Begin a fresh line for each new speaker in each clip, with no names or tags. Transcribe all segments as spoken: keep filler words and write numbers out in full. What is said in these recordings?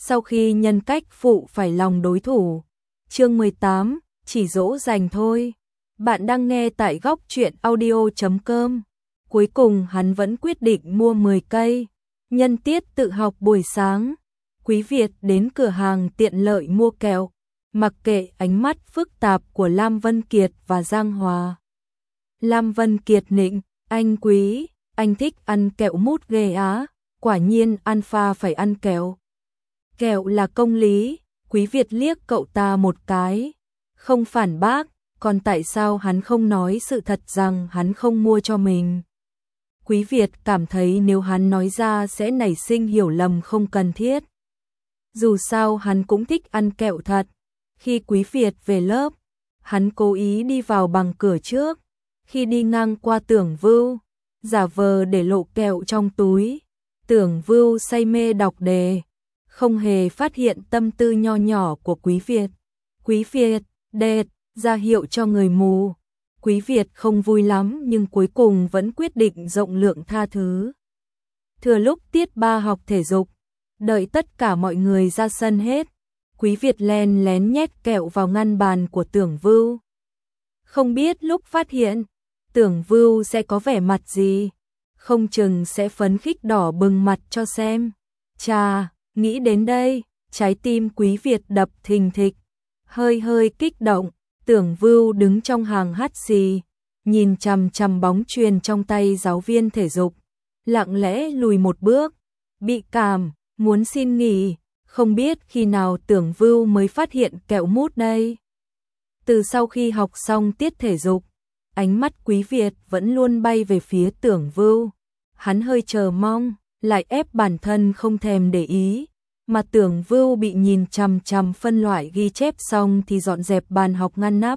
sau khi nhân cách phụ phải lòng đối thủ. Chương mười tám, chỉ dỗ dành thôi. Bạn đang nghe tại góc truyện audio chấm com. Cuối cùng hắn vẫn quyết định mua mười cây. Nhân tiết tự học buổi sáng, Quý Việt đến cửa hàng tiện lợi mua kẹo, mặc kệ ánh mắt phức tạp của Lam Vân Kiệt và Giang Hòa. Lam Vân Kiệt nịnh, anh Quý, anh thích ăn kẹo mút ghê á, quả nhiên alpha phải ăn kẹo. Kẹo là công lý. Quý Việt liếc cậu ta một cái, không phản bác, còn tại sao hắn không nói sự thật rằng hắn không mua cho mình. Quý Việt cảm thấy nếu hắn nói ra sẽ nảy sinh hiểu lầm không cần thiết. Dù sao hắn cũng thích ăn kẹo thật. Khi Quý Việt về lớp, hắn cố ý đi vào bằng cửa trước. Khi đi ngang qua Tưởng Vưu, giả vờ để lộ kẹo trong túi. Tưởng Vưu say mê đọc đề, không hề phát hiện tâm tư nho nhỏ của Quý Việt. Quý Việt, đệt, ra hiệu cho người mù. Quý Việt không vui lắm nhưng cuối cùng vẫn quyết định rộng lượng tha thứ. Thừa lúc tiết ba học thể dục, đợi tất cả mọi người ra sân hết, Quý Việt len lén nhét kẹo vào ngăn bàn của Tưởng Vưu. Không biết lúc phát hiện, Tưởng Vưu sẽ có vẻ mặt gì, không chừng sẽ phấn khích đỏ bừng mặt cho xem. Chà, nghĩ đến đây, trái tim Quý Việt đập thình thịch, hơi hơi kích động. Tưởng Vưu đứng trong hàng hắt xì, nhìn chằm chằm bóng chuyền trong tay giáo viên thể dục, lặng lẽ lùi một bước, bị cảm, muốn xin nghỉ, không biết khi nào Tưởng Vưu mới phát hiện kẹo mút đây. Từ sau khi học xong tiết thể dục, ánh mắt Quý Việt vẫn luôn bay về phía Tưởng Vưu. Hắn hơi chờ mong, lại ép bản thân không thèm để ý. Mà Tưởng Vưu bị nhìn chằm chằm phân loại ghi chép xong thì dọn dẹp bàn học ngăn nắp.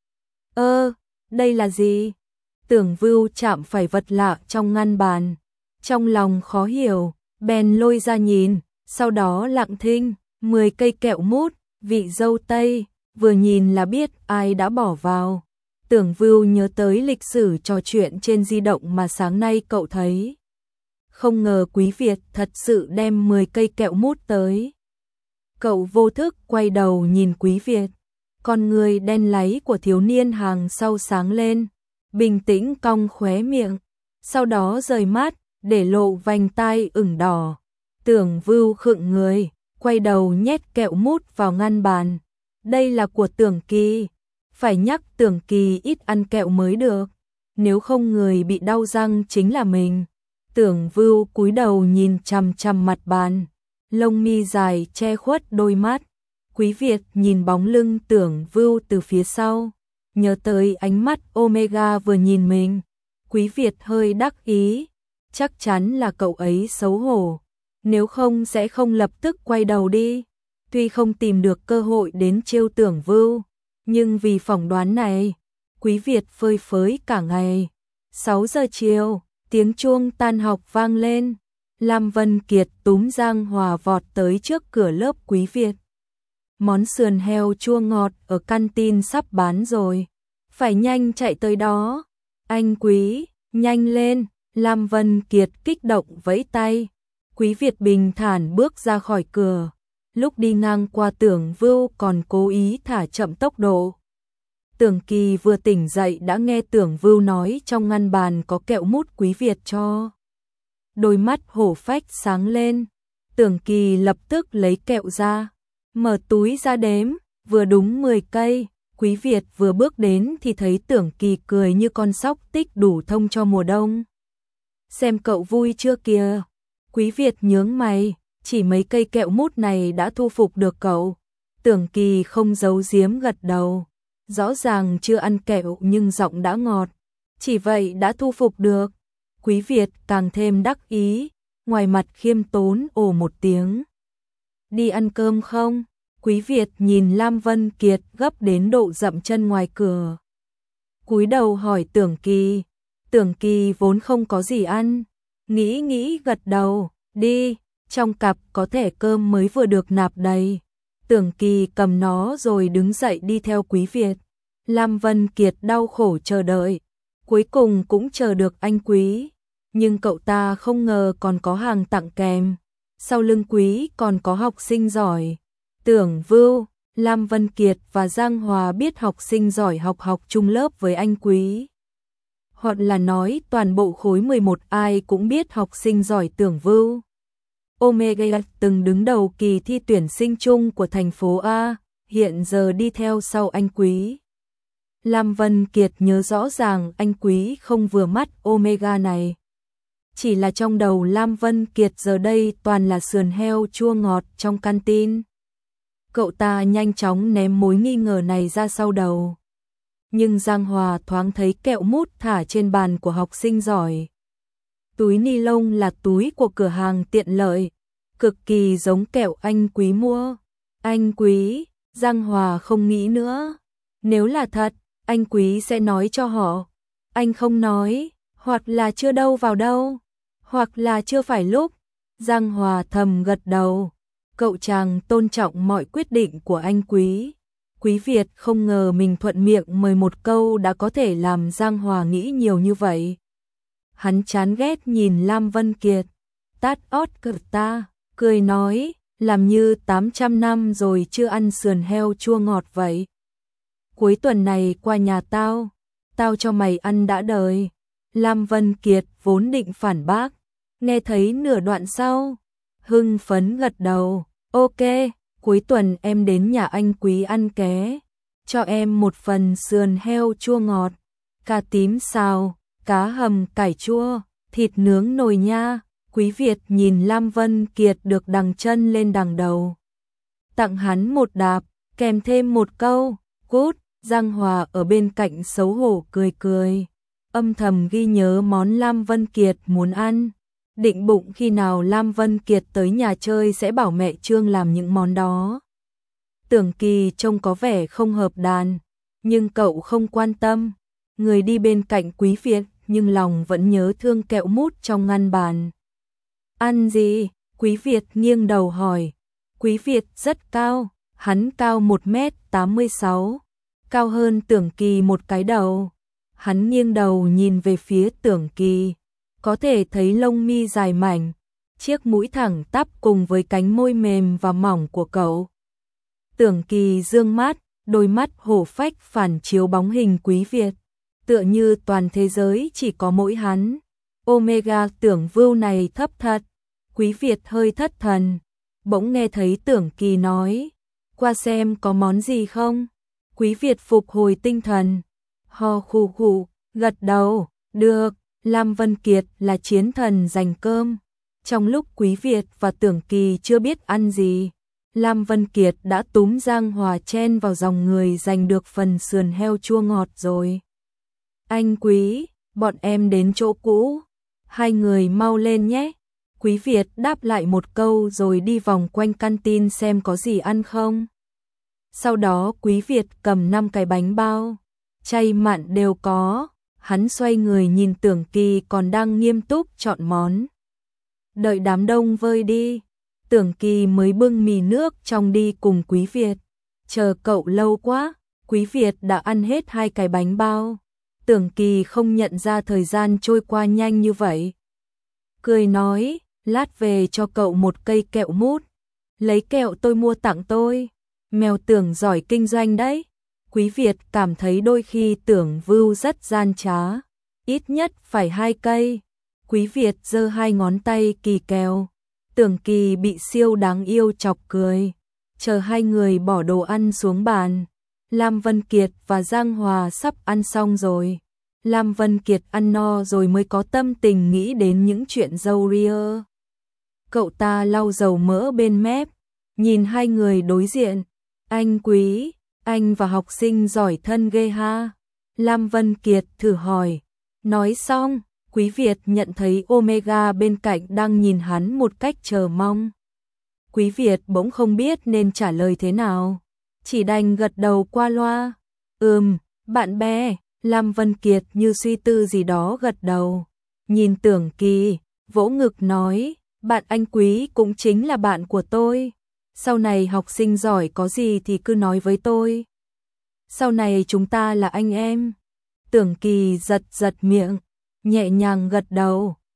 Ơ, đây là gì? Tưởng Vưu chạm phải vật lạ trong ngăn bàn. Trong lòng khó hiểu, bèn lôi ra nhìn, sau đó lặng thinh, mười cây kẹo mút, vị dâu tây, vừa nhìn là biết ai đã bỏ vào. Tưởng Vưu nhớ tới lịch sử trò chuyện trên di động mà sáng nay cậu thấy. Không ngờ Quý Việt thật sự đem mười cây kẹo mút tới. Cậu vô thức quay đầu nhìn Quý Việt. Con người đen láy của thiếu niên hàng sau sáng lên, bình tĩnh cong khóe miệng, sau đó rời mắt, để lộ vành tai ửng đỏ. Tưởng Vưu khựng người, quay đầu nhét kẹo mút vào ngăn bàn. Đây là của Tưởng Kỳ, phải nhắc Tưởng Kỳ ít ăn kẹo mới được, nếu không người bị đau răng chính là mình. Tưởng Vưu cúi đầu nhìn chằm chằm mặt bàn, lông mi dài che khuất đôi mắt. Quý Việt nhìn bóng lưng Tưởng Vưu từ phía sau, nhớ tới ánh mắt Omega vừa nhìn mình. Quý Việt hơi đắc ý, chắc chắn là cậu ấy xấu hổ, nếu không sẽ không lập tức quay đầu đi. Tuy không tìm được cơ hội đến trêu Tưởng Vưu, nhưng vì phỏng đoán này, Quý Việt phơi phới cả ngày. sáu giờ chiều, tiếng chuông tan học vang lên. Lam Vân Kiệt túm Giang Hòa vọt tới trước cửa lớp Quý Việt. Món sườn heo chua ngọt ở canteen sắp bán rồi, phải nhanh chạy tới đó. Anh Quý, nhanh lên, Lam Vân Kiệt kích động vẫy tay. Quý Việt bình thản bước ra khỏi cửa, lúc đi ngang qua Tưởng Vưu còn cố ý thả chậm tốc độ. Tưởng Kỳ vừa tỉnh dậy đã nghe Tưởng Vưu nói trong ngăn bàn có kẹo mút Quý Việt cho. Đôi mắt hổ phách sáng lên, Tưởng Kỳ lập tức lấy kẹo ra, mở túi ra đếm, vừa đúng mười cây. Quý Việt vừa bước đến thì thấy Tưởng Kỳ cười như con sóc tích đủ thông cho mùa đông. Xem cậu vui chưa kìa. Quý Việt nhướng mày, chỉ mấy cây kẹo mút này đã thu phục được cậu. Tưởng Kỳ không giấu giếm gật đầu. Rõ ràng chưa ăn kẹo nhưng giọng đã ngọt, chỉ vậy đã thu phục được. Quý Việt càng thêm đắc ý, ngoài mặt khiêm tốn ồ một tiếng. Đi ăn cơm không? Quý Việt nhìn Lam Vân Kiệt gấp đến độ dậm chân ngoài cửa, cúi đầu hỏi Tưởng Kỳ. Tưởng Kỳ vốn không có gì ăn, nghĩ nghĩ gật đầu, đi, trong cặp có thẻ cơm mới vừa được nạp đầy. Tưởng Kỳ cầm nó rồi đứng dậy đi theo Quý Việt. Lam Vân Kiệt đau khổ chờ đợi, cuối cùng cũng chờ được anh Quý, nhưng cậu ta không ngờ còn có hàng tặng kèm. Sau lưng Quý còn có học sinh giỏi. Tưởng Vưu, Lam Vân Kiệt và Giang Hòa biết học sinh giỏi học học chung lớp với anh Quý. Hoặc là nói toàn bộ khối mười một ai cũng biết học sinh giỏi Tưởng Vưu. Omega từng đứng đầu kỳ thi tuyển sinh chung của thành phố A, hiện giờ đi theo sau anh Quý. Lam Vân Kiệt nhớ rõ ràng anh Quý không vừa mắt Omega này. Chỉ là trong đầu Lam Vân Kiệt giờ đây toàn là sườn heo chua ngọt trong canteen. Cậu ta nhanh chóng ném mối nghi ngờ này ra sau đầu. Nhưng Giang Hòa thoáng thấy kẹo mút thả trên bàn của học sinh giỏi. Túi ni lông là túi của cửa hàng tiện lợi, cực kỳ giống kẹo anh Quý mua. Anh Quý, Giang Hòa không nghĩ nữa. Nếu là thật, anh Quý sẽ nói cho họ. Anh không nói, hoặc là chưa đâu vào đâu, hoặc là chưa phải lúc. Giang Hòa thầm gật đầu. Cậu chàng tôn trọng mọi quyết định của anh Quý. Quý Việt không ngờ mình thuận miệng mời một câu đã có thể làm Giang Hòa nghĩ nhiều như vậy. Hắn chán ghét nhìn Lam Vân Kiệt. Tát ót cờ ta, cười nói, làm như tám trăm năm rồi chưa ăn sườn heo chua ngọt vậy. Cuối tuần này qua nhà tao, tao cho mày ăn đã đời. Lam Vân Kiệt vốn định phản bác, nghe thấy nửa đoạn sau, hưng phấn gật đầu. Ok, cuối tuần em đến nhà anh Quý ăn ké. Cho em một phần sườn heo chua ngọt, cà tím xào, cá hầm cải chua, thịt nướng nồi nha. Quý Việt nhìn Lam Vân Kiệt được đằng chân lên đằng đầu. Tặng hắn một đạp, kèm thêm một câu, cút. Giang Hòa ở bên cạnh xấu hổ cười cười, âm thầm ghi nhớ món Lam Vân Kiệt muốn ăn. Định bụng khi nào Lam Vân Kiệt tới nhà chơi sẽ bảo mẹ Trương làm những món đó. Tưởng Kỳ trông có vẻ không hợp đàn, nhưng cậu không quan tâm. Người đi bên cạnh Quý Việt nhưng lòng vẫn nhớ thương kẹo mút trong ngăn bàn. Ăn gì? Quý Việt nghiêng đầu hỏi. Quý Việt rất cao, hắn cao một mét tám mươi sáu, cao hơn Tưởng Kỳ một cái đầu. Hắn nghiêng đầu nhìn về phía Tưởng Kỳ, có thể thấy lông mi dài mảnh, chiếc mũi thẳng tắp cùng với cánh môi mềm và mỏng của cậu. Tưởng Kỳ dương mắt, đôi mắt hổ phách phản chiếu bóng hình Quý Việt, tựa như toàn thế giới chỉ có mỗi hắn. Omega Tưởng Vưu này thấp thật. Quý Việt hơi thất thần, bỗng nghe thấy Tưởng Kỳ nói, qua xem có món gì không. Quý Việt phục hồi tinh thần, ho khù khù, gật đầu, được. Lam Vân Kiệt là chiến thần giành cơm. Trong lúc Quý Việt và Tưởng Kỳ chưa biết ăn gì, Lam Vân Kiệt đã túm Giang Hòa chen vào dòng người giành được phần sườn heo chua ngọt rồi. Anh Quý, bọn em đến chỗ cũ, hai người mau lên nhé. Quý Việt đáp lại một câu rồi đi vòng quanh canteen xem có gì ăn không. Sau đó Quý Việt cầm năm cái bánh bao, chay mặn đều có. Hắn xoay người nhìn Tưởng Kỳ còn đang nghiêm túc chọn món. Đợi đám đông vơi đi, Tưởng Kỳ mới bưng mì nước trong đi cùng Quý Việt. Chờ cậu lâu quá, Quý Việt đã ăn hết hai cái bánh bao. Tưởng Kỳ không nhận ra thời gian trôi qua nhanh như vậy. Cười nói, lát về cho cậu một cây kẹo mút. Lấy kẹo tôi mua tặng tôi. Mèo Tưởng giỏi kinh doanh đấy. Quý Việt cảm thấy đôi khi Tưởng Vưu rất gian trá. Ít nhất phải hai cây. Quý Việt giơ hai ngón tay kỳ kèo. Tưởng Kỳ bị siêu đáng yêu chọc cười. Chờ hai người bỏ đồ ăn xuống bàn. Lam Vân Kiệt và Giang Hòa sắp ăn xong rồi. Lam Vân Kiệt ăn no rồi mới có tâm tình nghĩ đến những chuyện râu ria. Cậu ta lau dầu mỡ bên mép, nhìn hai người đối diện. Anh Quý, anh và học sinh giỏi thân ghê ha. Lam Vân Kiệt thử hỏi. Nói xong, Quý Việt nhận thấy Omega bên cạnh đang nhìn hắn một cách chờ mong. Quý Việt bỗng không biết nên trả lời thế nào, chỉ đành gật đầu qua loa. Ừm, bạn bè. Lam Vân Kiệt như suy tư gì đó gật đầu. Nhìn Tưởng Kỳ, vỗ ngực nói, bạn anh Quý cũng chính là bạn của tôi. Sau này học sinh giỏi có gì thì cứ nói với tôi. Sau này chúng ta là anh em. Tưởng Kỳ giật giật miệng, nhẹ nhàng gật đầu.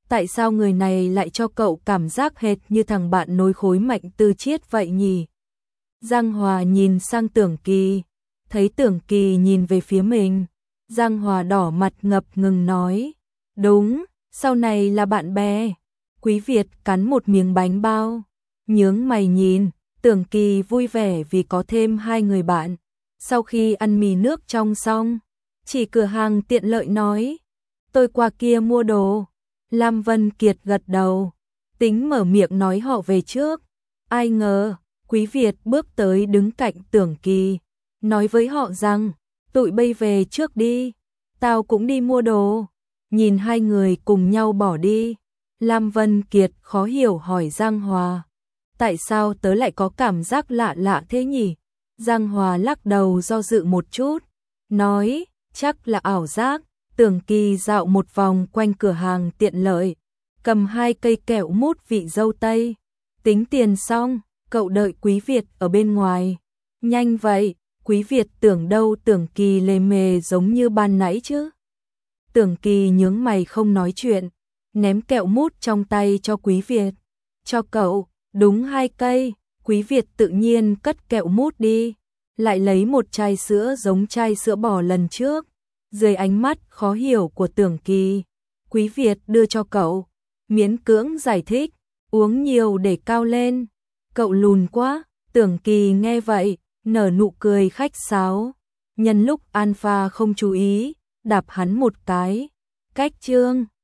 Tại sao người này lại cho cậu cảm giác hệt như thằng bạn nối khối Mạnh Tư Chiết vậy nhỉ? Giang Hòa nhìn sang Tưởng Kỳ, thấy Tưởng Kỳ nhìn về phía mình. Giang Hòa đỏ mặt ngập ngừng nói, đúng, sau này là bạn bè. Quý Việt cắn một miếng bánh bao, nhướng mày nhìn, Tưởng Kỳ vui vẻ vì có thêm hai người bạn. Sau khi ăn mì nước trong xong, chỉ cửa hàng tiện lợi nói, tôi qua kia mua đồ. Lam Vân Kiệt gật đầu, tính mở miệng nói họ về trước. Ai ngờ, Quý Việt bước tới đứng cạnh Tưởng Kỳ, nói với họ rằng, tụi bây về trước đi, tao cũng đi mua đồ. Nhìn hai người cùng nhau bỏ đi, Lam Vân Kiệt khó hiểu hỏi Giang Hòa, tại sao tớ lại có cảm giác lạ lạ thế nhỉ? Giang Hòa lắc đầu do dự một chút, nói, chắc là ảo giác. Tưởng Kỳ dạo một vòng quanh cửa hàng tiện lợi, cầm hai cây kẹo mút vị dâu tây. Tính tiền xong, cậu đợi Quý Việt ở bên ngoài. Nhanh vậy, Quý Việt tưởng đâu Tưởng Kỳ lề mề giống như ban nãy chứ. Tưởng Kỳ nhướng mày không nói chuyện, ném kẹo mút trong tay cho Quý Việt. Cho cậu, đúng hai cây. Quý Việt tự nhiên cất kẹo mút đi, lại lấy một chai sữa giống chai sữa bò lần trước. Dưới ánh mắt khó hiểu của Tưởng Kỳ, Quý Việt đưa cho cậu, miễn cưỡng giải thích, uống nhiều để cao lên. Cậu lùn quá. Tưởng Kỳ nghe vậy, nở nụ cười khách sáo. Nhân lúc Alpha không chú ý, đạp hắn một cái. Cách chương